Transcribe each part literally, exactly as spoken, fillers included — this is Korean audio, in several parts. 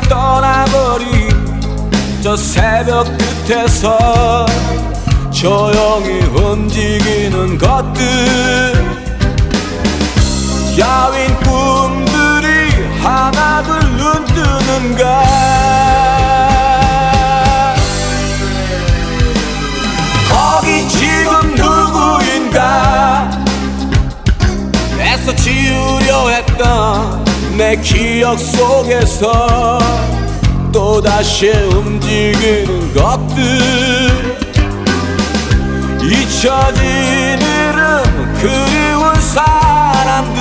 떠나버린 저 새벽 끝에서 조용히 움직이는 것들, 야윈 꿈들이 하나둘 눈 뜨는가. 거기 지금 누구인가. 애써 지우려 했던 내 기억 속에서 또다시 움직이는 것들, 잊혀진 이름 그리운 사람들.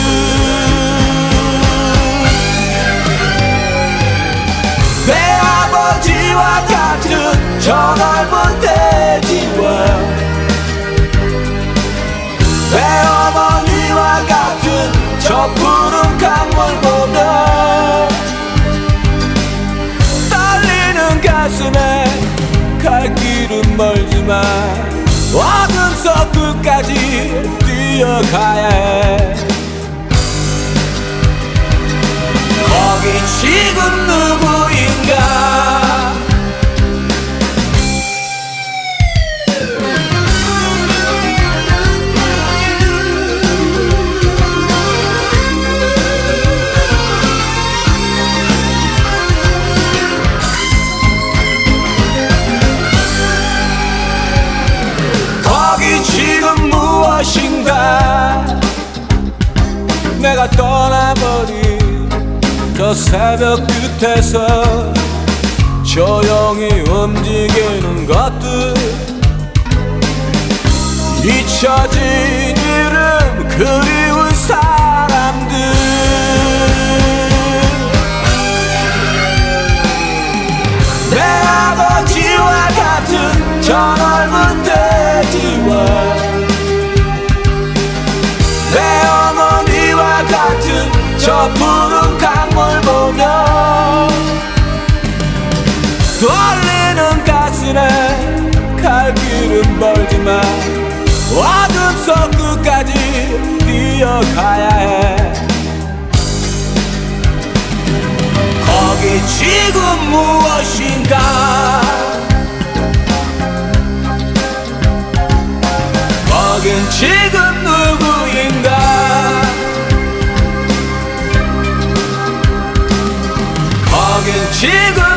내 아버지와 같은 저 넓은 대지와 내 어머니와 같은 저 푸른 강물 보며 떨리는 가슴에 갈 길은 멀지만 어둠 속 끝까지 뛰어가야 해. 거기 지금 누구인가. 거기 지금 무엇인가. 내가 떠나버린 저 새벽 끝에서 조용히 움직이는 것들, 잊혀진 이름 그리운 사람들. 내 아버지와 같은 저 넓은 대지와 내 어머니와 같은 저 푸른 강물 보며 떨리는 가슴에 갈 길은 멀지만 어둠 속 끝까지 뛰어가야 해. 거기 지금 무엇인가. 거긴 지금 누구인가. 거긴 지금